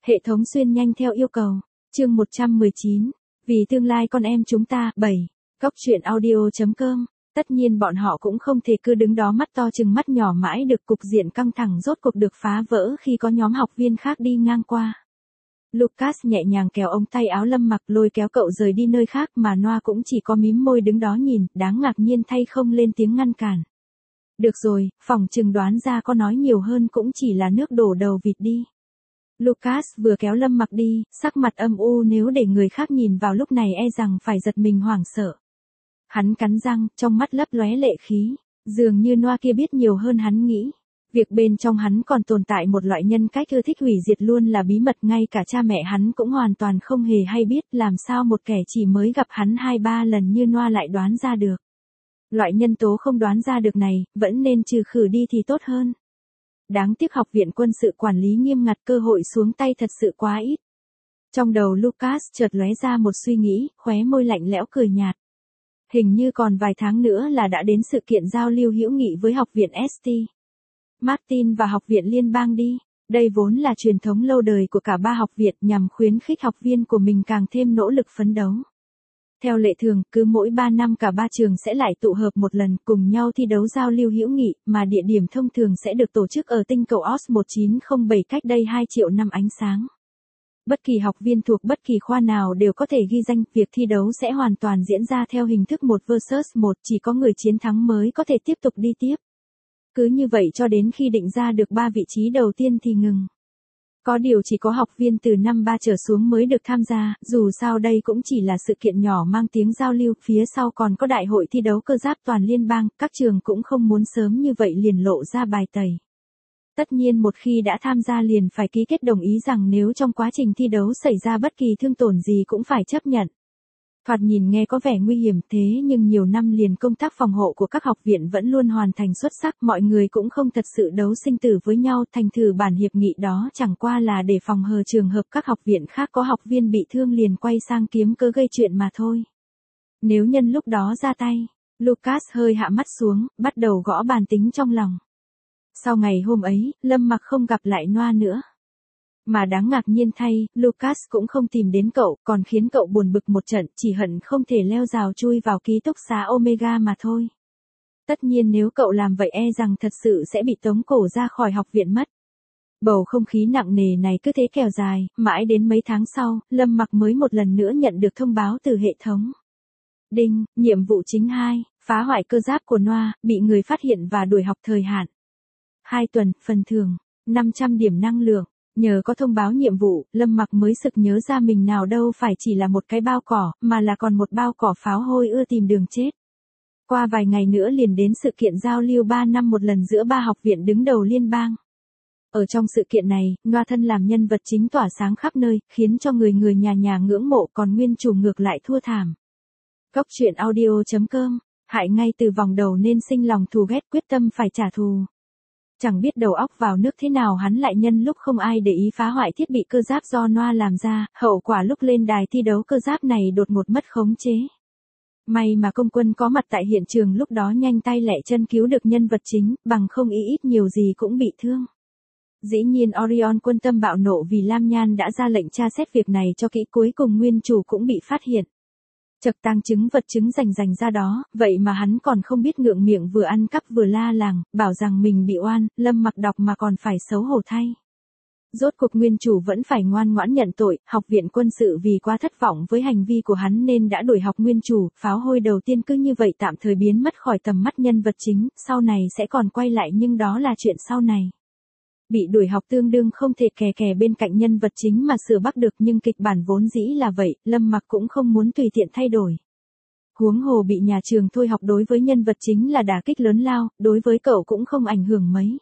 Hệ thống xuyên nhanh theo yêu cầu. Chương 119. Vì tương lai con em chúng ta. 7. Góc truyện audio.com. Tất nhiên bọn họ cũng không thể cứ đứng đó mắt to chừng mắt nhỏ mãi được, cục diện căng thẳng rốt cuộc được phá vỡ khi có nhóm học viên khác đi ngang qua. Lucas nhẹ nhàng kéo ống tay áo Lâm Mặc lôi kéo cậu rời đi nơi khác, mà Noa cũng chỉ có mím môi đứng đó nhìn, đáng ngạc nhiên thay không lên tiếng ngăn cản. Được rồi, phỏng chừng đoán ra có nói nhiều hơn cũng chỉ là nước đổ đầu vịt đi. Lucas vừa kéo Lâm Mặc đi, sắc mặt âm u, nếu để người khác nhìn vào lúc này e rằng phải giật mình hoảng sợ. Hắn cắn răng, trong mắt lấp lóe lệ khí, dường như Noa kia biết nhiều hơn hắn nghĩ. Việc bên trong hắn còn tồn tại một loại nhân cách ưa thích hủy diệt luôn là bí mật, ngay cả cha mẹ hắn cũng hoàn toàn không hề hay biết, làm sao một kẻ chỉ mới gặp hắn 2-3 lần như Noa lại đoán ra được. Loại nhân tố không đoán ra được này, vẫn nên trừ khử đi thì tốt hơn. Đáng tiếc học viện quân sự quản lý nghiêm ngặt, cơ hội xuống tay thật sự quá ít. Trong đầu Lucas chợt lóe ra một suy nghĩ, khóe môi lạnh lẽo cười nhạt. Hình như còn vài tháng nữa là đã đến sự kiện giao lưu hữu nghị với học viện St. Martin và học viện liên bang đi. Đây vốn là truyền thống lâu đời của cả ba học viện nhằm khuyến khích học viên của mình càng thêm nỗ lực phấn đấu. Theo lệ thường, cứ mỗi 3 năm cả ba trường sẽ lại tụ hợp một lần cùng nhau thi đấu giao lưu hữu nghị, mà địa điểm thông thường sẽ được tổ chức ở tinh cầu OS 1907 cách đây 2 triệu năm ánh sáng. Bất kỳ học viên thuộc bất kỳ khoa nào đều có thể ghi danh, việc thi đấu sẽ hoàn toàn diễn ra theo hình thức 1 vs 1, chỉ có người chiến thắng mới có thể tiếp tục đi tiếp. Cứ như vậy cho đến khi định ra được 3 vị trí đầu tiên thì ngừng. Có điều chỉ có học viên từ năm 3 trở xuống mới được tham gia, dù sao đây cũng chỉ là sự kiện nhỏ mang tiếng giao lưu, phía sau còn có đại hội thi đấu cơ giáp toàn liên bang, các trường cũng không muốn sớm như vậy liền lộ ra bài tẩy. Tất nhiên một khi đã tham gia liền phải ký kết đồng ý rằng nếu trong quá trình thi đấu xảy ra bất kỳ thương tổn gì cũng phải chấp nhận. Thoạt nhìn nghe có vẻ nguy hiểm, thế nhưng nhiều năm liền công tác phòng hộ của các học viện vẫn luôn hoàn thành xuất sắc, mọi người cũng không thật sự đấu sinh tử với nhau, thành thử bản hiệp nghị đó chẳng qua là để phòng hờ trường hợp các học viện khác có học viên bị thương liền quay sang kiếm cớ gây chuyện mà thôi. Nếu nhân lúc đó ra tay, Lucas hơi hạ mắt xuống, bắt đầu gõ bàn tính trong lòng. Sau ngày hôm ấy, Lâm Mặc không gặp lại Noa nữa. Mà đáng ngạc nhiên thay, Lucas cũng không tìm đến cậu, còn khiến cậu buồn bực một trận, chỉ hận không thể leo rào chui vào ký túc xá Omega mà thôi. Tất nhiên nếu cậu làm vậy e rằng thật sự sẽ bị tống cổ ra khỏi học viện mất. Bầu không khí nặng nề này cứ thế kéo dài, mãi đến mấy tháng sau, Lâm Mặc mới một lần nữa nhận được thông báo từ hệ thống. Đinh, nhiệm vụ chính 2, phá hoại cơ giáp của Noa, bị người phát hiện và đuổi học thời hạn. 2 tuần, phần thưởng, 500 điểm năng lượng. Nhờ có thông báo nhiệm vụ, Lâm Mặc mới sực nhớ ra mình nào đâu phải chỉ là một cái bao cỏ, mà là còn một bao cỏ pháo hôi ưa tìm đường chết. Qua vài ngày nữa liền đến sự kiện giao lưu 3 năm một lần giữa 3 học viện đứng đầu liên bang. Ở trong sự kiện này, Noa thân làm nhân vật chính tỏa sáng khắp nơi, khiến cho người nhà ngưỡng mộ, còn nguyên chủ ngược lại thua thảm. Góc truyện audio.com. Hại ngay từ vòng đầu nên sinh lòng thù ghét, quyết tâm phải trả thù. Chẳng biết đầu óc vào nước thế nào hắn lại nhân lúc không ai để ý phá hoại thiết bị cơ giáp do Noa làm ra, hậu quả lúc lên đài thi đấu cơ giáp này đột ngột mất khống chế. May mà công quân có mặt tại hiện trường lúc đó nhanh tay lẹ chân cứu được nhân vật chính, bằng không ít nhiều gì cũng bị thương. Dĩ nhiên Orion quân tâm bạo nộ vì Lam Nhan đã ra lệnh tra xét việc này cho kỹ, cuối cùng nguyên chủ cũng bị phát hiện. Chật tang chứng vật chứng rành ra đó, vậy mà hắn còn không biết ngượng miệng, vừa ăn cắp vừa la làng, bảo rằng mình bị oan. Lâm Mặc đọc mà còn phải xấu hổ thay. Rốt cuộc nguyên chủ vẫn phải ngoan ngoãn nhận tội, học viện quân sự vì quá thất vọng với hành vi của hắn nên đã đuổi học nguyên chủ, pháo hôi đầu tiên cứ như vậy tạm thời biến mất khỏi tầm mắt nhân vật chính, sau này sẽ còn quay lại nhưng đó là chuyện sau này. Bị đuổi học tương đương không thể kè bên cạnh nhân vật chính mà sửa bắc được, nhưng kịch bản vốn dĩ là vậy, Lâm Mặc cũng không muốn tùy tiện thay đổi. Huống hồ bị nhà trường thôi học đối với nhân vật chính là đả kích lớn lao, đối với cậu cũng không ảnh hưởng mấy.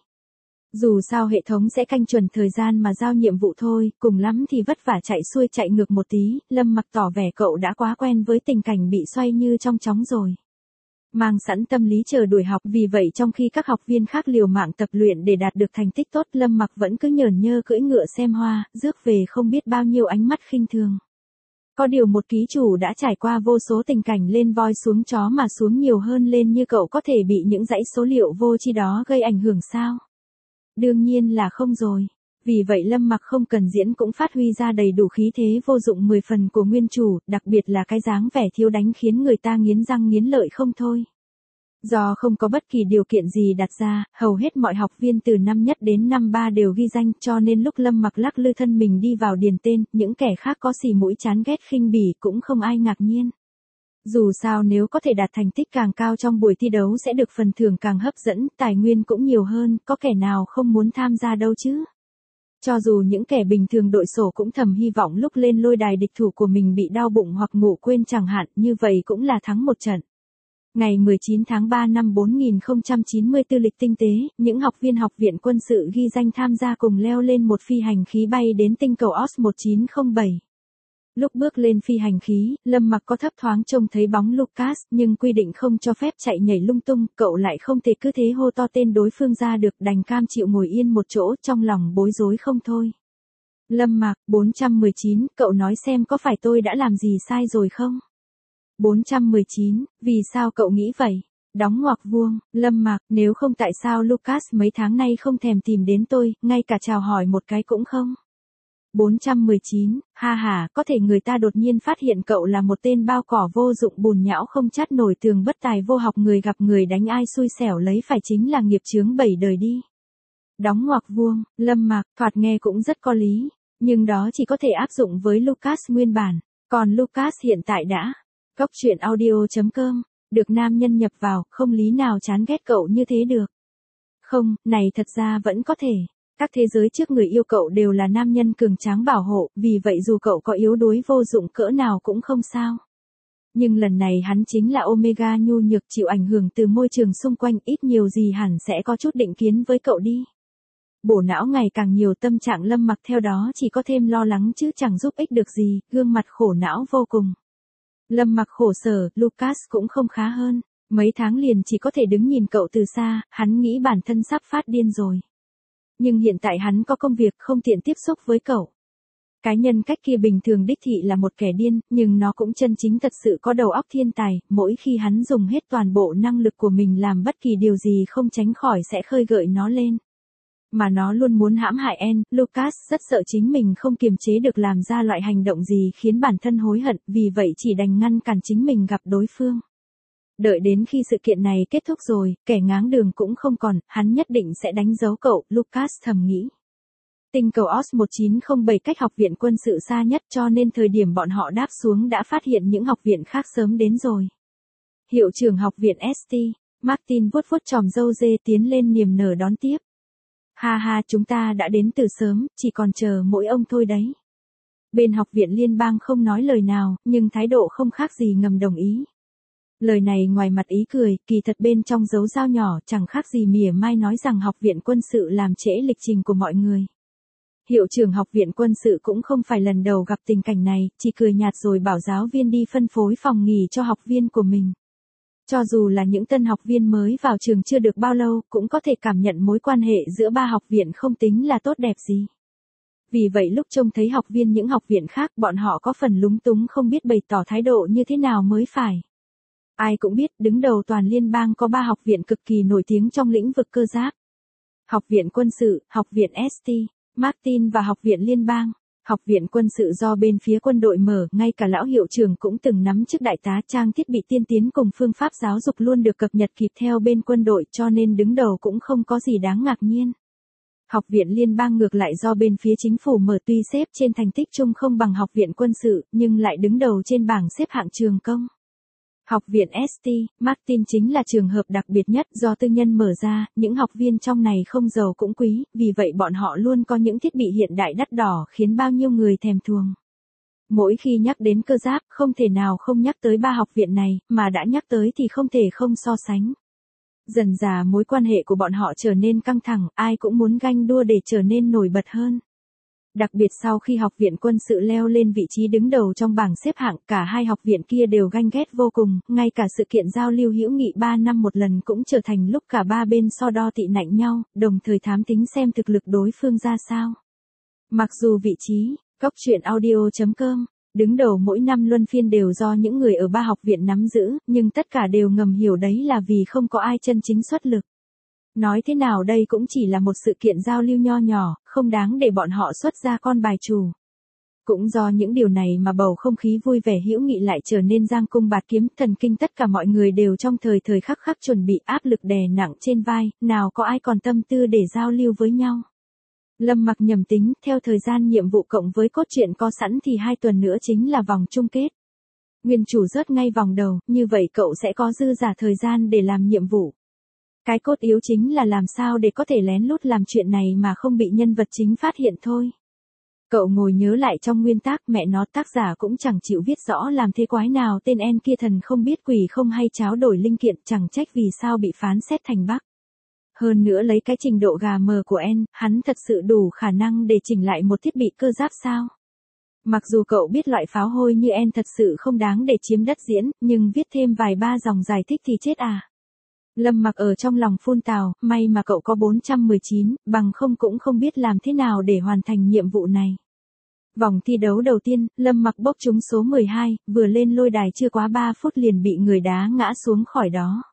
Dù sao hệ thống sẽ canh chuẩn thời gian mà giao nhiệm vụ thôi, cùng lắm thì vất vả chạy xuôi chạy ngược một tí, Lâm Mặc tỏ vẻ cậu đã quá quen với tình cảnh bị xoay như trong chóng rồi. Mang sẵn tâm lý chờ đuổi học, vì vậy trong khi các học viên khác liều mạng tập luyện để đạt được thành tích tốt, Lâm Mặc vẫn cứ nhởn nhơ cưỡi ngựa xem hoa, rước về không biết bao nhiêu ánh mắt khinh thường. Có điều một ký chủ đã trải qua vô số tình cảnh lên voi xuống chó mà xuống nhiều hơn lên như cậu có thể bị những dãy số liệu vô tri đó gây ảnh hưởng sao? Đương nhiên là không rồi. Vì vậy Lâm Mặc không cần diễn cũng phát huy ra đầy đủ khí thế vô dụng 10 phần của nguyên chủ, đặc biệt là cái dáng vẻ thiếu đánh khiến người ta nghiến răng nghiến lợi không thôi. Do không có bất kỳ điều kiện gì đặt ra, hầu hết mọi học viên từ năm nhất đến năm 3 đều ghi danh, cho nên lúc Lâm Mặc lắc lư thân mình đi vào điền tên, những kẻ khác có xì mũi chán ghét khinh bỉ cũng không ai ngạc nhiên. Dù sao nếu có thể đạt thành tích càng cao trong buổi thi đấu sẽ được phần thưởng càng hấp dẫn, tài nguyên cũng nhiều hơn, có kẻ nào không muốn tham gia đâu chứ. Cho dù những kẻ bình thường đội sổ cũng thầm hy vọng lúc lên lôi đài địch thủ của mình bị đau bụng hoặc ngủ quên chẳng hạn, như vậy cũng là thắng một trận. Ngày 19 tháng 3 năm 4094 lịch tinh tế, những học viên học viện quân sự ghi danh tham gia cùng leo lên một phi hành khí bay đến tinh cầu OS 1907. Lúc bước lên phi hành khí, Lâm Mặc có thấp thoáng trông thấy bóng Lucas, nhưng quy định không cho phép chạy nhảy lung tung, cậu lại không thể cứ thế hô to tên đối phương ra được, đành cam chịu ngồi yên một chỗ, trong lòng bối rối không thôi. Lâm Mặc, 419, cậu nói xem có phải tôi đã làm gì sai rồi không? 419, vì sao cậu nghĩ vậy? Đóng ngoặc vuông, Lâm Mặc, nếu không tại sao Lucas mấy tháng nay không thèm tìm đến tôi, ngay cả chào hỏi một cái cũng không? 419, ha ha, có thể người ta đột nhiên phát hiện cậu là một tên bao cỏ vô dụng bùn nhão không chát nổi tường bất tài vô học, người gặp người đánh ai xui xẻo lấy phải chính là nghiệp chướng 7 đời đi. Đóng ngoặc vuông, Lâm Mặc, thoạt nghe cũng rất có lý, nhưng đó chỉ có thể áp dụng với Lucas nguyên bản, còn Lucas hiện tại đã. Cốc truyện audio.com, được nam nhân nhập vào, không lý nào chán ghét cậu như thế được. Không, này thật ra vẫn có thể. Các thế giới trước người yêu cậu đều là nam nhân cường tráng bảo hộ, vì vậy dù cậu có yếu đuối vô dụng cỡ nào cũng không sao. Nhưng lần này hắn chính là Omega nhu nhược chịu ảnh hưởng từ môi trường xung quanh, ít nhiều gì hẳn sẽ có chút định kiến với cậu đi. Bổ não ngày càng nhiều, tâm trạng Lâm Mặc theo đó chỉ có thêm lo lắng chứ chẳng giúp ích được gì, gương mặt khổ não vô cùng. Lâm Mặc khổ sở, Lucas cũng không khá hơn, mấy tháng liền chỉ có thể đứng nhìn cậu từ xa, hắn nghĩ bản thân sắp phát điên rồi. Nhưng hiện tại hắn có công việc không tiện tiếp xúc với cậu. Cái nhân cách kia bình thường đích thị là một kẻ điên, nhưng nó cũng chân chính thật sự có đầu óc thiên tài, mỗi khi hắn dùng hết toàn bộ năng lực của mình làm bất kỳ điều gì không tránh khỏi sẽ khơi gợi nó lên. Mà nó luôn muốn hãm hại Anne, Lucas rất sợ chính mình không kiềm chế được làm ra loại hành động gì khiến bản thân hối hận, vì vậy chỉ đành ngăn cản chính mình gặp đối phương. Đợi đến khi sự kiện này kết thúc rồi, kẻ ngáng đường cũng không còn, hắn nhất định sẽ đánh dấu cậu, Lucas thầm nghĩ. Tinh cầu OS 1907 cách học viện quân sự xa nhất, cho nên thời điểm bọn họ đáp xuống đã phát hiện những học viện khác sớm đến rồi. Hiệu trưởng học viện ST, Martin vuốt vuốt chòm râu dê tiến lên niềm nở đón tiếp. Ha ha, chúng ta đã đến từ sớm, chỉ còn chờ mỗi ông thôi đấy. Bên học viện liên bang không nói lời nào, nhưng thái độ không khác gì ngầm đồng ý. Lời này ngoài mặt ý cười, kỳ thật bên trong dấu dao nhỏ, chẳng khác gì mỉa mai nói rằng học viện quân sự làm trễ lịch trình của mọi người. Hiệu trưởng học viện quân sự cũng không phải lần đầu gặp tình cảnh này, chỉ cười nhạt rồi bảo giáo viên đi phân phối phòng nghỉ cho học viên của mình. Cho dù là những tân học viên mới vào trường chưa được bao lâu, cũng có thể cảm nhận mối quan hệ giữa ba học viện không tính là tốt đẹp gì. Vì vậy lúc trông thấy học viên những học viện khác, bọn họ có phần lúng túng không biết bày tỏ thái độ như thế nào mới phải. Ai cũng biết, đứng đầu toàn liên bang có 3 học viện cực kỳ nổi tiếng trong lĩnh vực cơ giáp. Học viện quân sự, học viện ST, Martin và học viện liên bang. Học viện quân sự do bên phía quân đội mở, ngay cả lão hiệu trưởng cũng từng nắm chức đại tá, trang thiết bị tiên tiến cùng phương pháp giáo dục luôn được cập nhật kịp theo bên quân đội, cho nên đứng đầu cũng không có gì đáng ngạc nhiên. Học viện liên bang ngược lại do bên phía chính phủ mở, tuy xếp trên thành tích chung không bằng học viện quân sự, nhưng lại đứng đầu trên bảng xếp hạng trường công. Học viện ST, Martin chính là trường hợp đặc biệt nhất, do tư nhân mở ra, những học viên trong này không giàu cũng quý, vì vậy bọn họ luôn có những thiết bị hiện đại đắt đỏ khiến bao nhiêu người thèm thuồng. Mỗi khi nhắc đến cơ giáp, không thể nào không nhắc tới 3 học viện này, mà đã nhắc tới thì không thể không so sánh. Dần dà mối quan hệ của bọn họ trở nên căng thẳng, ai cũng muốn ganh đua để trở nên nổi bật hơn. Đặc biệt sau khi học viện quân sự leo lên vị trí đứng đầu trong bảng xếp hạng, cả hai học viện kia đều ganh ghét vô cùng, ngay cả sự kiện giao lưu hữu nghị 3 năm một lần cũng trở thành lúc cả ba bên so đo tị nạnh nhau, đồng thời thám tính xem thực lực đối phương ra sao. Mặc dù vị trí, cốc truyện audio.com, đứng đầu mỗi năm luân phiên đều do những người ở 3 học viện nắm giữ, nhưng tất cả đều ngầm hiểu đấy là vì không có ai chân chính xuất lực. Nói thế nào đây cũng chỉ là một sự kiện giao lưu nho nhỏ, không đáng để bọn họ xuất ra con bài trù. Cũng do những điều này mà bầu không khí vui vẻ hữu nghị lại trở nên giang cung bạt kiếm, thần kinh tất cả mọi người đều trong thời khắc khắc chuẩn bị, áp lực đè nặng trên vai, nào có ai còn tâm tư để giao lưu với nhau. Lâm Mặc nhầm tính, theo thời gian nhiệm vụ cộng với cốt truyện có sẵn thì 2 tuần nữa chính là vòng chung kết. Nguyên chủ rớt ngay vòng đầu, như vậy cậu sẽ có dư giả thời gian để làm nhiệm vụ. Cái cốt yếu chính là làm sao để có thể lén lút làm chuyện này mà không bị nhân vật chính phát hiện thôi. Cậu ngồi nhớ lại trong nguyên tác, mẹ nó tác giả cũng chẳng chịu viết rõ làm thế quái nào tên En kia thần không biết quỷ không hay tráo đổi linh kiện, chẳng trách vì sao bị phán xét thành Bắc. Hơn nữa lấy cái trình độ gà mờ của En, hắn thật sự đủ khả năng để chỉnh lại một thiết bị cơ giáp sao. Mặc dù cậu biết loại pháo hôi như En thật sự không đáng để chiếm đất diễn, nhưng viết thêm vài ba dòng giải thích thì chết à. Lâm Mặc ở trong lòng phun tào, may mà cậu có 419, bằng không cũng không biết làm thế nào để hoàn thành nhiệm vụ này. Vòng thi đấu đầu tiên, Lâm Mặc bốc trúng số 12, vừa lên lôi đài chưa quá 3 phút liền bị người đá ngã xuống khỏi đó.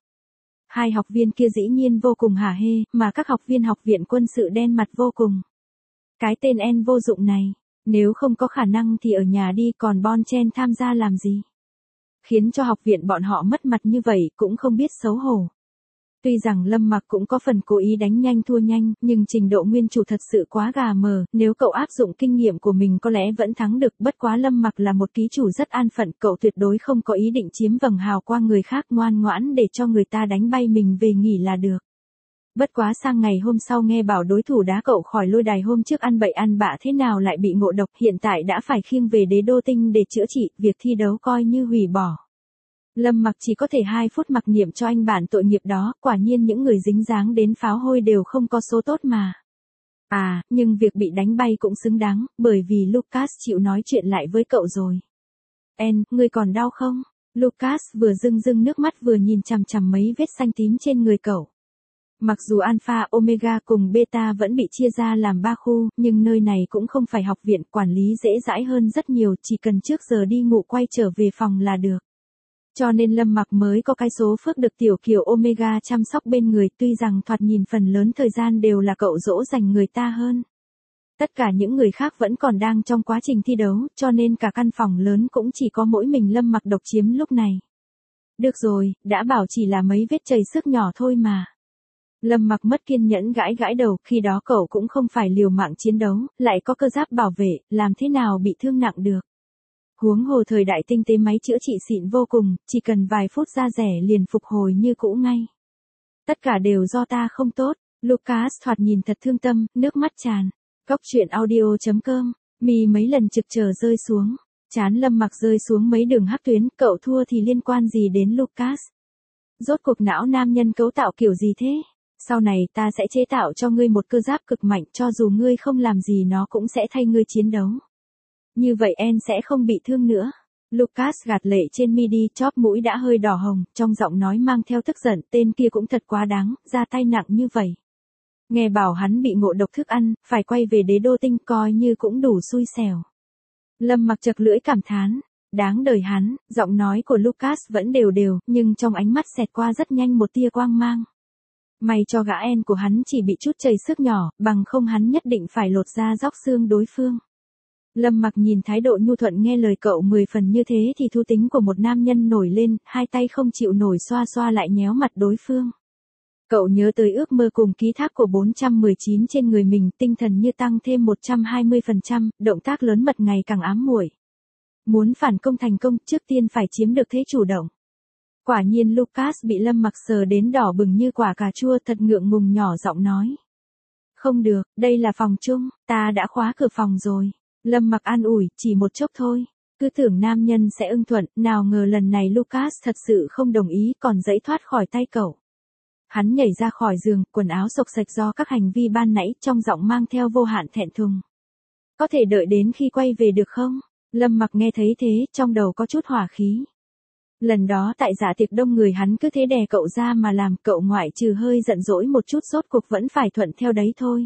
2 học viên kia dĩ nhiên vô cùng hả hê, mà các học viên học viện quân sự đen mặt vô cùng. Cái tên En vô dụng này, nếu không có khả năng thì ở nhà đi, còn bon chen tham gia làm gì. Khiến cho học viện bọn họ mất mặt như vậy cũng không biết xấu hổ. Tuy rằng Lâm Mặc cũng có phần cố ý đánh nhanh thua nhanh, nhưng trình độ nguyên chủ thật sự quá gà mờ, nếu cậu áp dụng kinh nghiệm của mình có lẽ vẫn thắng được, bất quá Lâm Mặc là một ký chủ rất an phận, cậu tuyệt đối không có ý định chiếm vầng hào quang người khác, ngoan ngoãn để cho người ta đánh bay mình về nghỉ là được. Bất quá sang ngày hôm sau nghe bảo đối thủ đá cậu khỏi lôi đài hôm trước ăn bậy ăn bạ thế nào lại bị ngộ độc, hiện tại đã phải khiêng về Đế Đô Tinh để chữa trị, việc thi đấu coi như hủy bỏ. Lâm Mặc chỉ có thể 2 phút mặc niệm cho anh bạn tội nghiệp đó, quả nhiên những người dính dáng đến pháo hôi đều không có số tốt mà. À, nhưng việc bị đánh bay cũng xứng đáng, bởi vì Lucas chịu nói chuyện lại với cậu rồi. En, ngươi còn đau không? Lucas vừa rưng rưng nước mắt vừa nhìn chằm chằm mấy vết xanh tím trên người cậu. Mặc dù Alpha, Omega cùng Beta vẫn bị chia ra làm 3 khu, nhưng nơi này cũng không phải học viện, quản lý dễ dãi hơn rất nhiều, chỉ cần trước giờ đi ngủ quay trở về phòng là được. Cho nên Lâm Mặc mới có cái số phước được tiểu kiều Omega chăm sóc bên người, tuy rằng thoạt nhìn phần lớn thời gian đều là cậu dỗ dành người ta hơn. Tất cả những người khác vẫn còn đang trong quá trình thi đấu, cho nên cả căn phòng lớn cũng chỉ có mỗi mình Lâm Mặc độc chiếm lúc này. Được rồi, đã bảo chỉ là mấy vết chảy xước nhỏ thôi mà. Lâm Mặc mất kiên nhẫn gãi gãi đầu, khi đó cậu cũng không phải liều mạng chiến đấu, lại có cơ giáp bảo vệ, làm thế nào bị thương nặng được. Huống hồ thời đại tinh tế máy chữa trị xịn vô cùng, chỉ cần vài phút ra rẻ liền phục hồi như cũ ngay. Tất cả đều do ta không tốt, Lucas thoạt nhìn thật thương tâm, nước mắt tràn. Cóc truyện audio.com, mi mấy lần trực chờ rơi xuống. Chán Lâm Mặc rơi xuống mấy đường hắc tuyến, cậu thua thì liên quan gì đến Lucas. Rốt cuộc não nam nhân cấu tạo kiểu gì thế? Sau này ta sẽ chế tạo cho ngươi một cơ giáp cực mạnh, cho dù ngươi không làm gì nó cũng sẽ thay ngươi chiến đấu. Như vậy En sẽ không bị thương nữa. Lucas gạt lệ trên mi đi, chóp mũi đã hơi đỏ hồng, trong giọng nói mang theo tức giận, tên kia cũng thật quá đáng, ra tay nặng như vậy. Nghe bảo hắn bị ngộ độc thức ăn, phải quay về Đế Đô Tinh, coi như cũng đủ xui xẻo. Lâm Mặc chật lưỡi cảm thán, đáng đời hắn, giọng nói của Lucas vẫn đều đều, nhưng trong ánh mắt xẹt qua rất nhanh một tia quang mang. May cho gã En của hắn chỉ bị chút chảy xước nhỏ, bằng không hắn nhất định phải lột da róc xương đối phương. Lâm Mặc nhìn thái độ nhu thuận nghe lời cậu 10 phần như thế thì thú tính của một nam nhân nổi lên, hai tay không chịu nổi xoa xoa lại nhéo mặt đối phương. Cậu nhớ tới ước mơ cùng ký thác của 419 trên người mình, tinh thần như tăng thêm 120%, động tác lớn mật ngày càng ám muội. Muốn phản công thành công, trước tiên phải chiếm được thế chủ động. Quả nhiên Lucas bị Lâm Mặc sờ đến đỏ bừng như quả cà chua, thật ngượng ngùng nhỏ giọng nói. Không được, đây là phòng chung, ta đã khóa cửa phòng rồi. Lâm Mặc an ủi, chỉ một chốc thôi. Cứ tưởng nam nhân sẽ ưng thuận, nào ngờ lần này Lucas thật sự không đồng ý, còn giãy thoát khỏi tay cậu. Hắn nhảy ra khỏi giường, quần áo xộc xạch do các hành vi ban nãy, trong giọng mang theo vô hạn thẹn thùng. Có thể đợi đến khi quay về được không? Lâm Mặc nghe thấy thế, trong đầu có chút hỏa khí. Lần đó tại dạ tiệc đông người hắn cứ thế đè cậu ra mà làm, cậu ngoại trừ hơi giận dỗi một chút rốt cuộc vẫn phải thuận theo đấy thôi.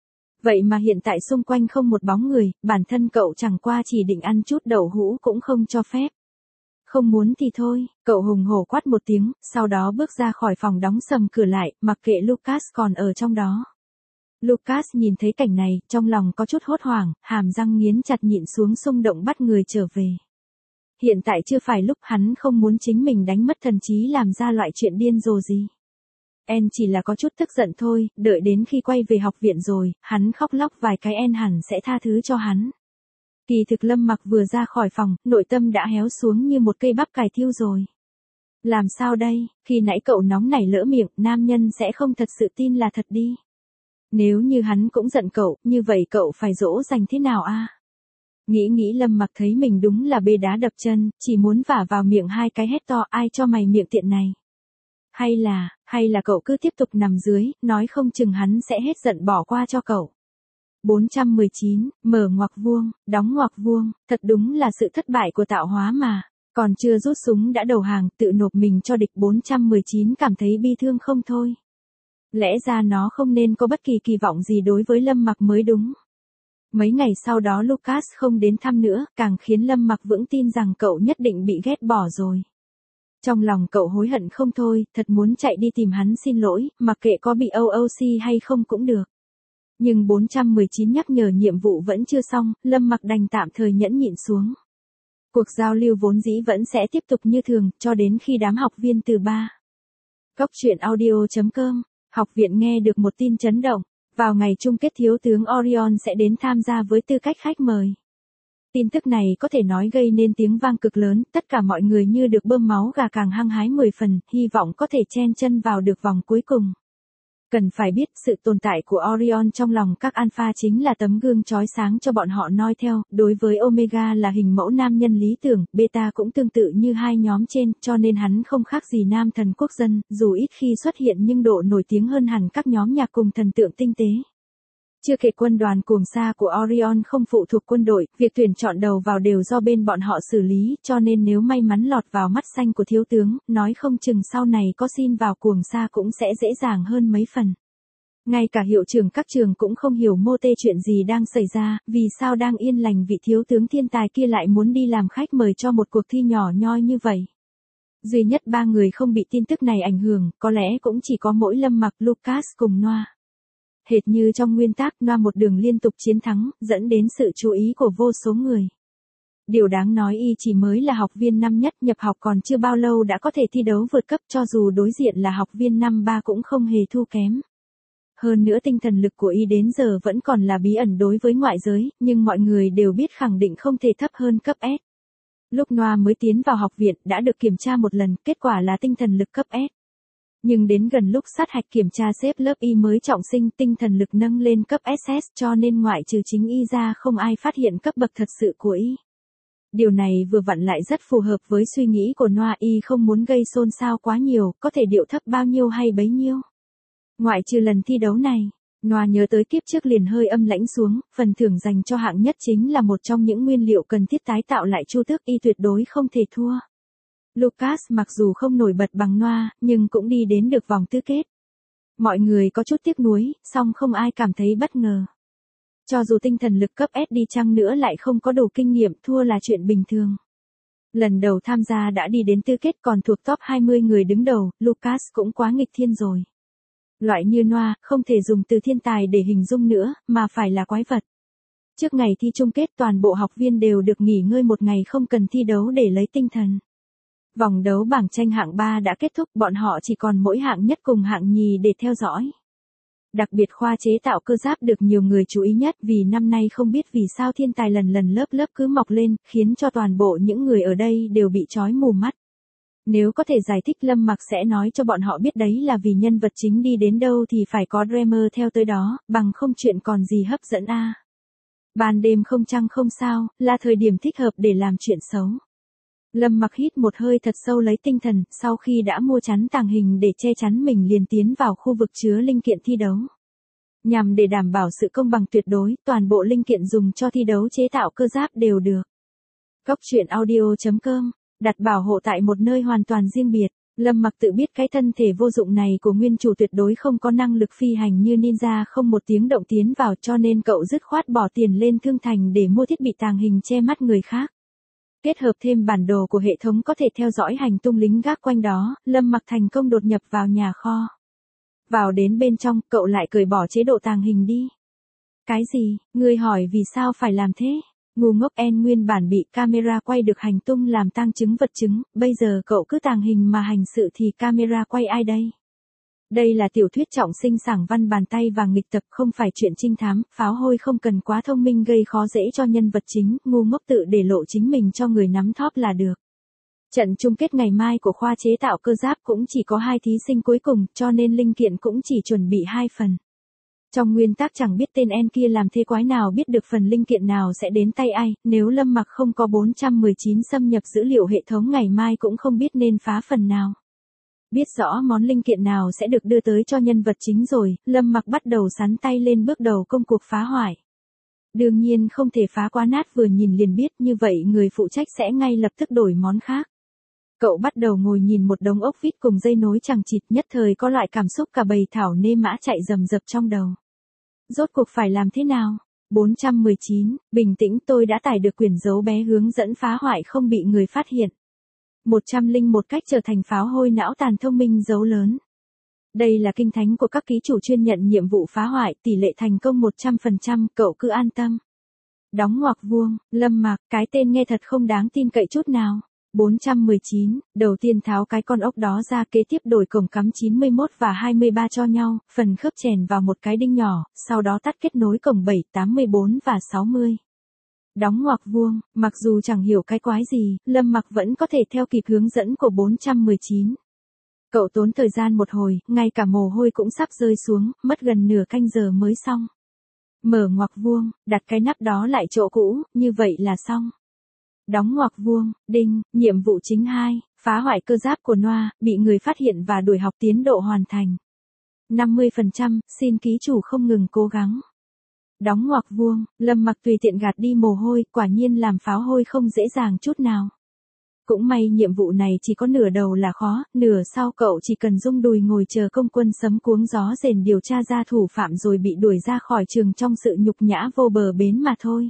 Vậy mà hiện tại xung quanh không một bóng người, bản thân cậu chẳng qua chỉ định ăn chút đậu hũ cũng không cho phép. Không muốn thì thôi, cậu hùng hổ quát một tiếng, sau đó bước ra khỏi phòng đóng sầm cửa lại, mặc kệ Lucas còn ở trong đó. Lucas nhìn thấy cảnh này, trong lòng có chút hốt hoảng, hàm răng nghiến chặt nhịn xuống xung động bắt người trở về. Hiện tại chưa phải lúc hắn không muốn chính mình đánh mất thần trí làm ra loại chuyện điên rồ gì. En chỉ là có chút tức giận thôi, đợi đến khi quay về học viện rồi, hắn khóc lóc vài cái En hẳn sẽ tha thứ cho hắn. Kỳ thực Lâm Mặc vừa ra khỏi phòng, nội tâm đã héo xuống như một cây bắp cải thiêu rồi. Làm sao đây, khi nãy cậu nóng nảy lỡ miệng, nam nhân sẽ không thật sự tin là thật đi. Nếu như hắn cũng giận cậu, như vậy cậu phải dỗ dành thế nào a? Nghĩ Lâm Mặc thấy mình đúng là bê đá đập chân, chỉ muốn vả vào miệng hai cái hét to, ai cho mày miệng tiện này. Hay là cậu cứ tiếp tục nằm dưới, nói không chừng hắn sẽ hết giận bỏ qua cho cậu. 419, mở ngoặc vuông, đóng ngoặc vuông, thật đúng là sự thất bại của tạo hóa mà. Còn chưa rút súng đã đầu hàng, tự nộp mình cho địch. 419 cảm thấy bi thương không thôi. Lẽ ra nó không nên có bất kỳ kỳ vọng gì đối với Lâm Mặc mới đúng. Mấy ngày sau đó Lucas không đến thăm nữa, càng khiến Lâm Mặc vững tin rằng cậu nhất định bị ghét bỏ rồi. Trong lòng cậu hối hận không thôi, thật muốn chạy đi tìm hắn xin lỗi, mặc kệ có bị OOC hay không cũng được. Nhưng 419 nhắc nhở nhiệm vụ vẫn chưa xong, Lâm Mặc đành tạm thời nhẫn nhịn xuống. Cuộc giao lưu vốn dĩ vẫn sẽ tiếp tục như thường, cho đến khi đám học viên từ 3. Cốc truyện audio.com, học viện nghe được một tin chấn động. Vào ngày chung kết thiếu tướng Orion sẽ đến tham gia với tư cách khách mời. Tin tức này có thể nói gây nên tiếng vang cực lớn, tất cả mọi người như được bơm máu gà càng hăng hái 10 phần, hy vọng có thể chen chân vào được vòng cuối cùng. Cần phải biết sự tồn tại của Orion trong lòng các alpha chính là tấm gương chói sáng cho bọn họ noi theo, đối với Omega là hình mẫu nam nhân lý tưởng, Beta cũng tương tự như hai nhóm trên, cho nên hắn không khác gì nam thần quốc dân, dù ít khi xuất hiện nhưng độ nổi tiếng hơn hẳn các nhóm nhạc cùng thần tượng tinh tế. Chưa kể quân đoàn cuồng sa của Orion không phụ thuộc quân đội, việc tuyển chọn đầu vào đều do bên bọn họ xử lý, cho nên nếu may mắn lọt vào mắt xanh của thiếu tướng, nói không chừng sau này có xin vào cuồng sa cũng sẽ dễ dàng hơn mấy phần. Ngay cả hiệu trưởng các trường cũng không hiểu mô tê chuyện gì đang xảy ra, vì sao đang yên lành vị thiếu tướng thiên tài kia lại muốn đi làm khách mời cho một cuộc thi nhỏ nhoi như vậy. Duy nhất 3 người không bị tin tức này ảnh hưởng, có lẽ cũng chỉ có mỗi Lâm Mặc, Lucas cùng Noa. Hệt như trong nguyên tắc, Noa một đường liên tục chiến thắng, dẫn đến sự chú ý của vô số người. Điều đáng nói y chỉ mới là học viên năm nhất, nhập học còn chưa bao lâu đã có thể thi đấu vượt cấp, cho dù đối diện là học viên năm 3 cũng không hề thua kém. Hơn nữa tinh thần lực của y đến giờ vẫn còn là bí ẩn đối với ngoại giới, nhưng mọi người đều biết khẳng định không thể thấp hơn cấp S. Lúc Noa mới tiến vào học viện đã được kiểm tra một lần, kết quả là tinh thần lực cấp S. Nhưng đến gần lúc sát hạch kiểm tra xếp lớp Y mới trọng sinh, tinh thần lực nâng lên cấp SS, cho nên ngoại trừ chính Y ra không ai phát hiện cấp bậc thật sự của Y. Điều này vừa vặn lại rất phù hợp với suy nghĩ của Noa, Y không muốn gây xôn xao quá nhiều, có thể điệu thấp bao nhiêu hay bấy nhiêu. Ngoại trừ lần thi đấu này, Noa nhớ tới kiếp trước liền hơi âm lãnh xuống, phần thưởng dành cho hạng nhất chính là một trong những nguyên liệu cần thiết tái tạo lại Chu Tước, Y tuyệt đối không thể thua. Lucas mặc dù không nổi bật bằng Noa, nhưng cũng đi đến được vòng tứ kết. Mọi người có chút tiếc nuối, song không ai cảm thấy bất ngờ. Cho dù tinh thần lực cấp S đi chăng nữa lại không có đủ kinh nghiệm, thua là chuyện bình thường. Lần đầu tham gia đã đi đến tứ kết còn thuộc top 20 người đứng đầu, Lucas cũng quá nghịch thiên rồi. Loại như Noa, không thể dùng từ thiên tài để hình dung nữa, mà phải là quái vật. Trước ngày thi chung kết toàn bộ học viên đều được nghỉ ngơi một ngày không cần thi đấu để lấy tinh thần. Vòng đấu bảng tranh hạng 3 đã kết thúc, bọn họ chỉ còn mỗi hạng nhất cùng hạng nhì để theo dõi. Đặc biệt khoa chế tạo cơ giáp được nhiều người chú ý nhất vì năm nay không biết vì sao thiên tài lần lớp cứ mọc lên, khiến cho toàn bộ những người ở đây đều bị chói mù mắt. Nếu có thể giải thích Lâm Mặc sẽ nói cho bọn họ biết đấy là vì nhân vật chính đi đến đâu thì phải có Dreamer theo tới đó, bằng không chuyện còn gì hấp dẫn a. Ban đêm không trăng không sao, là thời điểm thích hợp để làm chuyện xấu. Lâm Mặc hít một hơi thật sâu lấy tinh thần, sau khi đã mua chắn tàng hình để che chắn mình liền tiến vào khu vực chứa linh kiện thi đấu. Nhằm để đảm bảo sự công bằng tuyệt đối, toàn bộ linh kiện dùng cho thi đấu chế tạo cơ giáp đều được. Cốc truyện audio.com, đặt bảo hộ tại một nơi hoàn toàn riêng biệt. Lâm Mặc tự biết cái thân thể vô dụng này của nguyên chủ tuyệt đối không có năng lực phi hành như ninja, không một tiếng động tiến vào, cho nên cậu dứt khoát bỏ tiền lên thương thành để mua thiết bị tàng hình che mắt người khác. Kết hợp thêm bản đồ của hệ thống có thể theo dõi hành tung lính gác quanh đó, Lâm Mặc thành công đột nhập vào nhà kho. Vào đến bên trong, cậu lại cởi bỏ chế độ tàng hình đi. Cái gì, ngươi hỏi vì sao phải làm thế? Ngu ngốc En nguyên bản bị camera quay được hành tung làm tang chứng vật chứng, bây giờ cậu cứ tàng hình mà hành sự thì camera quay ai đây? Đây là tiểu thuyết trọng sinh sảng văn bàn tay vàng nghịch tập, không phải chuyện trinh thám, pháo hôi không cần quá thông minh gây khó dễ cho nhân vật chính, ngu ngốc tự để lộ chính mình cho người nắm thóp là được. Trận chung kết ngày mai của khoa chế tạo cơ giáp cũng chỉ có 2 thí sinh cuối cùng, cho nên linh kiện cũng chỉ chuẩn bị 2 phần. Trong nguyên tắc chẳng biết tên En kia làm thế quái nào biết được phần linh kiện nào sẽ đến tay ai, nếu Lâm Mặc không có 419 xâm nhập dữ liệu hệ thống ngày mai cũng không biết nên phá phần nào. Biết rõ món linh kiện nào sẽ được đưa tới cho nhân vật chính rồi, Lâm Mặc bắt đầu sắn tay lên bước đầu công cuộc phá hoại. Đương nhiên không thể phá quá nát, vừa nhìn liền biết, như vậy người phụ trách sẽ ngay lập tức đổi món khác. Cậu bắt đầu ngồi nhìn một đống ốc vít cùng dây nối chằng chịt, nhất thời có loại cảm xúc cả bầy thảo nê mã chạy rầm rập trong đầu. Rốt cuộc phải làm thế nào? 419, bình tĩnh, tôi đã tải được quyển dấu bé hướng dẫn phá hoại không bị người phát hiện. 101 cách trở thành pháo hôi não tàn thông minh dấu lớn. Đây là kinh thánh của các ký chủ chuyên nhận nhiệm vụ phá hoại, tỷ lệ thành công 100%, cậu cứ an tâm. Đóng ngoặc vuông, Lâm Mặc, cái tên nghe thật không đáng tin cậy chút nào. 419, đầu tiên tháo cái con ốc đó ra, kế tiếp đổi cổng cắm 91 và 23 cho nhau, phần khớp chèn vào một cái đinh nhỏ, sau đó tắt kết nối cổng 7, 84 và 60. Đóng ngoặc vuông, mặc dù chẳng hiểu cái quái gì, Lâm Mặc vẫn có thể theo kịp hướng dẫn của 419. Cậu tốn thời gian một hồi, ngay cả mồ hôi cũng sắp rơi xuống, mất gần nửa canh giờ mới xong. Mở ngoặc vuông, đặt cái nắp đó lại chỗ cũ, như vậy là xong. Đóng ngoặc vuông, đinh, nhiệm vụ chính 2, phá hoại cơ giáp của Noa, bị người phát hiện và đuổi học, tiến độ hoàn thành 50%, xin ký chủ không ngừng cố gắng. Đóng ngoặc vuông, Lâm Mặc tùy tiện gạt đi mồ hôi, quả nhiên làm pháo hôi không dễ dàng chút nào. Cũng may nhiệm vụ này chỉ có nửa đầu là khó, nửa sau cậu chỉ cần rung đùi ngồi chờ công quân sấm cuống gió rền điều tra ra thủ phạm rồi bị đuổi ra khỏi trường trong sự nhục nhã vô bờ bến mà thôi.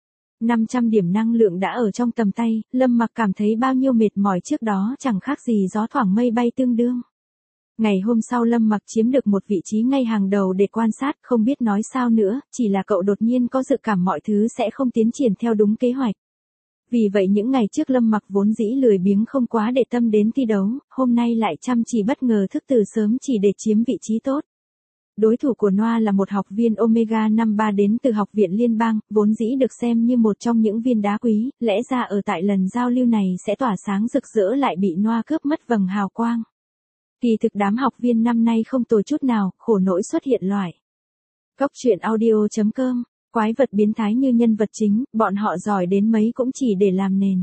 500 điểm năng lượng đã ở trong tầm tay, Lâm Mặc cảm thấy bao nhiêu mệt mỏi trước đó chẳng khác gì gió thoảng mây bay tương đương. Ngày hôm sau Lâm Mặc chiếm được một vị trí ngay hàng đầu để quan sát, không biết nói sao nữa, chỉ là cậu đột nhiên có dự cảm mọi thứ sẽ không tiến triển theo đúng kế hoạch. Vì vậy những ngày trước Lâm Mặc vốn dĩ lười biếng không quá để tâm đến thi đấu, hôm nay lại chăm chỉ bất ngờ thức từ sớm chỉ để chiếm vị trí tốt. Đối thủ của Noa là một học viên Omega 53 đến từ học viện liên bang, vốn dĩ được xem như một trong những viên đá quý, lẽ ra ở tại lần giao lưu này sẽ tỏa sáng rực rỡ lại bị Noa cướp mất vầng hào quang. Kỳ thực đám học viên năm nay không tồi chút nào, khổ nỗi xuất hiện loại. Góc truyện audio.com, quái vật biến thái như nhân vật chính, bọn họ giỏi đến mấy cũng chỉ để làm nền.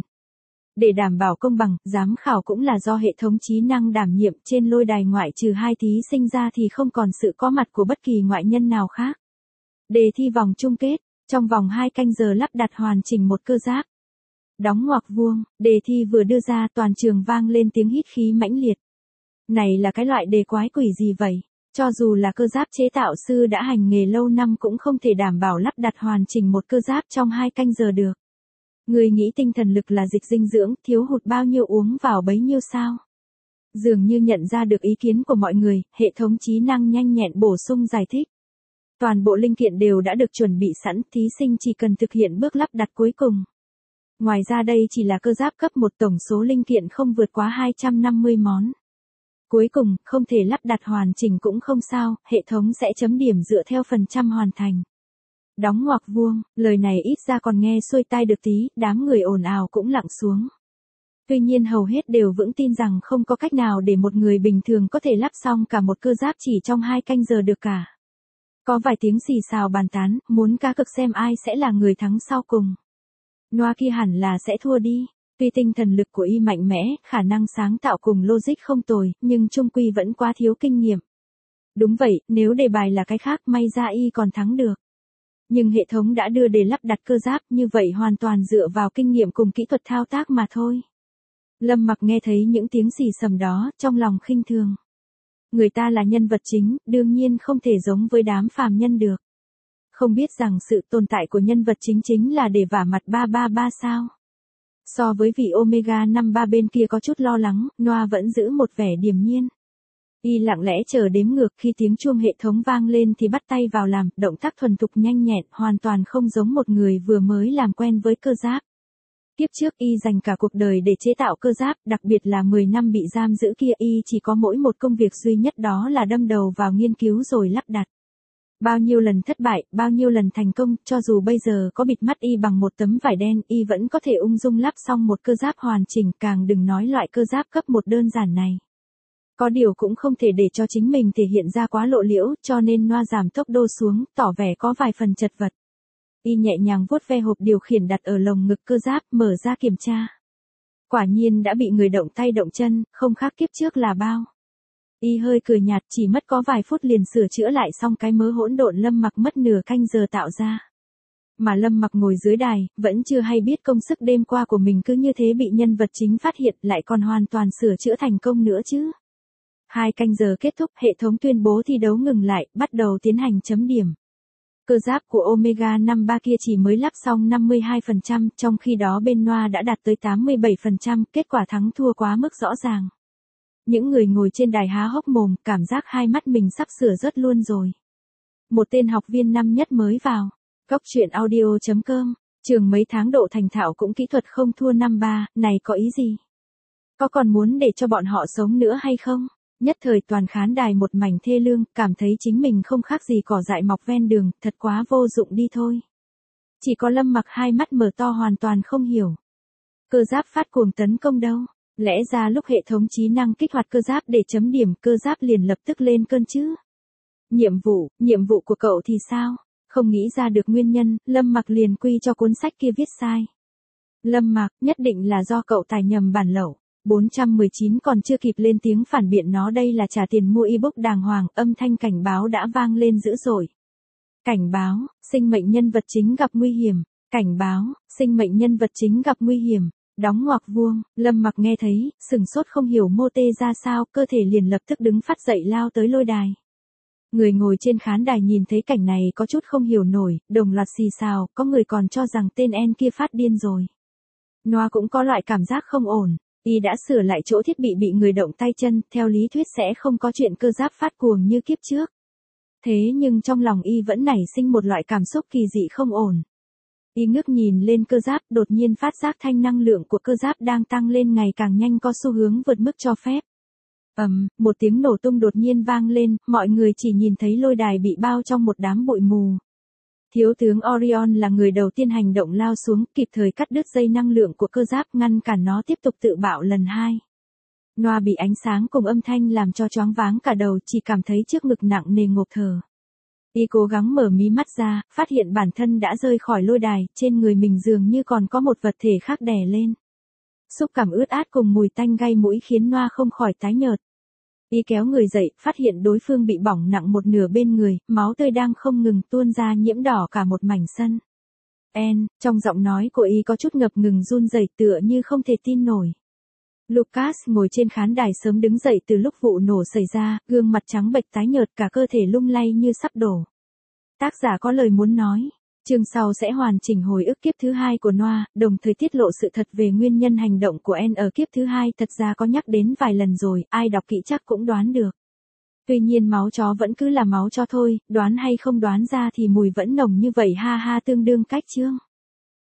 Để đảm bảo công bằng, giám khảo cũng là do hệ thống trí năng đảm nhiệm, trên lôi đài ngoại trừ 2 thí sinh ra thì không còn sự có mặt của bất kỳ ngoại nhân nào khác. Đề thi vòng chung kết, trong vòng 2 canh giờ lắp đặt hoàn chỉnh một cơ giáp. Đóng ngoặc vuông, đề thi vừa đưa ra toàn trường vang lên tiếng hít khí mãnh liệt. Này là cái loại đề quái quỷ gì vậy? Cho dù là cơ giáp chế tạo sư đã hành nghề lâu năm cũng không thể đảm bảo lắp đặt hoàn chỉnh một cơ giáp trong 2 canh giờ được. Người nghĩ tinh thần lực là dịch dinh dưỡng, thiếu hụt bao nhiêu uống vào bấy nhiêu sao? Dường như nhận ra được ý kiến của mọi người, hệ thống trí năng nhanh nhẹn bổ sung giải thích. Toàn bộ linh kiện đều đã được chuẩn bị sẵn, thí sinh chỉ cần thực hiện bước lắp đặt cuối cùng. Ngoài ra đây chỉ là cơ giáp cấp 1, tổng số linh kiện không vượt quá 250 món. Cuối cùng, không thể lắp đặt hoàn chỉnh cũng không sao, hệ thống sẽ chấm điểm dựa theo phần trăm hoàn thành. Đóng ngoặc vuông, lời này ít ra còn nghe xuôi tai được tí, đám người ồn ào cũng lặng xuống. Tuy nhiên hầu hết đều vững tin rằng không có cách nào để một người bình thường có thể lắp xong cả một cơ giáp chỉ trong 2 canh giờ được cả. Có vài tiếng xì xào bàn tán, muốn cá cược xem ai sẽ là người thắng sau cùng. Noa kia hẳn là sẽ thua đi. Tuy tinh thần lực của y mạnh mẽ, khả năng sáng tạo cùng logic không tồi, nhưng chung quy vẫn quá thiếu kinh nghiệm. Đúng vậy, nếu đề bài là cái khác may ra y còn thắng được. Nhưng hệ thống đã đưa để lắp đặt cơ giáp, như vậy hoàn toàn dựa vào kinh nghiệm cùng kỹ thuật thao tác mà thôi. Lâm Mặc nghe thấy những tiếng xì xầm đó, trong lòng khinh thường. Người ta là nhân vật chính, đương nhiên không thể giống với đám phàm nhân được. Không biết rằng sự tồn tại của nhân vật chính là để vả mặt 333 sao? So với vị Omega 53 bên kia có chút lo lắng, Noah vẫn giữ một vẻ điềm nhiên. Y lặng lẽ chờ đếm ngược, khi tiếng chuông hệ thống vang lên thì bắt tay vào làm, động tác thuần thục nhanh nhẹn, hoàn toàn không giống một người vừa mới làm quen với cơ giáp. Kiếp trước Y dành cả cuộc đời để chế tạo cơ giáp, đặc biệt là 10 năm bị giam giữ kia, Y chỉ có mỗi một công việc duy nhất, đó là đâm đầu vào nghiên cứu rồi lắp đặt. Bao nhiêu lần thất bại, bao nhiêu lần thành công, cho dù bây giờ có bịt mắt Y bằng một tấm vải đen, Y vẫn có thể ung dung lắp xong một cơ giáp hoàn chỉnh, càng đừng nói loại cơ giáp cấp 1 đơn giản này. Có điều cũng không thể để cho chính mình thể hiện ra quá lộ liễu, cho nên Noah giảm tốc độ xuống, tỏ vẻ có vài phần chật vật. Y nhẹ nhàng vuốt ve hộp điều khiển đặt ở lồng ngực cơ giáp, mở ra kiểm tra. Quả nhiên đã bị người động tay động chân, không khác kiếp trước là bao. Y hơi cười nhạt, chỉ mất có vài phút liền sửa chữa lại xong cái mớ hỗn độn Lâm Mặc mất nửa canh giờ tạo ra. Mà Lâm Mặc ngồi dưới đài, vẫn chưa hay biết công sức đêm qua của mình cứ như thế bị nhân vật chính phát hiện, lại còn hoàn toàn sửa chữa thành công nữa chứ. 2 canh giờ kết thúc, hệ thống tuyên bố thi đấu ngừng lại, bắt đầu tiến hành chấm điểm. Cơ giáp của Omega 53 kia chỉ mới lắp xong 52%, trong khi đó bên Noah đã đạt tới 87%, kết quả thắng thua quá mức rõ ràng. Những người ngồi trên đài há hốc mồm, cảm giác hai mắt mình sắp sửa rớt luôn rồi. Một tên học viên năm nhất mới vào. Góc truyện audio.com, trường mấy tháng độ thành thạo cũng kỹ thuật không thua năm ba, này có ý gì? Có còn muốn để cho bọn họ sống nữa hay không? Nhất thời toàn khán đài một mảnh thê lương, cảm thấy chính mình không khác gì cỏ dại mọc ven đường, thật quá vô dụng đi thôi. Chỉ có Lâm Mặc hai mắt mở to hoàn toàn không hiểu. Cơ giáp phát cuồng tấn công đâu? Lẽ ra lúc hệ thống trí năng kích hoạt cơ giáp để chấm điểm, cơ giáp liền lập tức lên cơn chứ? Nhiệm vụ của cậu thì sao? Không nghĩ ra được nguyên nhân, Lâm Mặc liền quy cho cuốn sách kia viết sai. Lâm Mặc, nhất định là do cậu tải nhầm bản lậu. 419 còn chưa kịp lên tiếng phản biện nó đây là trả tiền mua ebook đàng hoàng, âm thanh cảnh báo đã vang lên dữ dội. Cảnh báo, sinh mệnh nhân vật chính gặp nguy hiểm. Cảnh báo, sinh mệnh nhân vật chính gặp nguy hiểm. Đóng ngoặc vuông, Lâm Mặc nghe thấy, sừng sốt không hiểu mô tê ra sao, cơ thể liền lập tức đứng phát dậy lao tới lôi đài. Người ngồi trên khán đài nhìn thấy cảnh này có chút không hiểu nổi, đồng loạt xì xào, có người còn cho rằng tên En kia phát điên rồi. Noah cũng có loại cảm giác không ổn. Y đã sửa lại chỗ thiết bị người động tay chân, theo lý thuyết sẽ không có chuyện cơ giáp phát cuồng như kiếp trước. Thế nhưng trong lòng Y vẫn nảy sinh một loại cảm xúc kỳ dị không ổn. Y ngước nhìn lên cơ giáp, đột nhiên phát giác thanh năng lượng của cơ giáp đang tăng lên ngày càng nhanh, có xu hướng vượt mức cho phép. Một tiếng nổ tung đột nhiên vang lên, mọi người chỉ nhìn thấy lôi đài bị bao trong một đám bụi mù. Thiếu tướng Orion là người đầu tiên hành động lao xuống, kịp thời cắt đứt dây năng lượng của cơ giáp, ngăn cản nó tiếp tục tự bạo lần 2. Noah bị ánh sáng cùng âm thanh làm cho choáng váng cả đầu, chỉ cảm thấy trước ngực nặng nề ngộp thở. Y cố gắng mở mí mắt ra, phát hiện bản thân đã rơi khỏi lôi đài, trên người mình dường như còn có một vật thể khác đè lên. Xúc cảm ướt át cùng mùi tanh gây mũi khiến Noah không khỏi tái nhợt. Y kéo người dậy, phát hiện đối phương bị bỏng nặng một nửa bên người, máu tươi đang không ngừng tuôn ra nhiễm đỏ cả một mảnh sân. En, trong giọng nói của Y có chút ngập ngừng run rẩy, tựa như không thể tin nổi. Lucas ngồi trên khán đài sớm đứng dậy từ lúc vụ nổ xảy ra, gương mặt trắng bệch tái nhợt, cả cơ thể lung lay như sắp đổ. Tác giả có lời muốn nói. Chương sau sẽ hoàn chỉnh hồi ức kiếp thứ 2 của Noah, đồng thời tiết lộ sự thật về nguyên nhân hành động của En ở kiếp thứ 2, thật ra có nhắc đến vài lần rồi, ai đọc kỹ chắc cũng đoán được. Tuy nhiên máu chó vẫn cứ là máu chó thôi, đoán hay không đoán ra thì mùi vẫn nồng như vậy, ha ha, tương đương cách chương.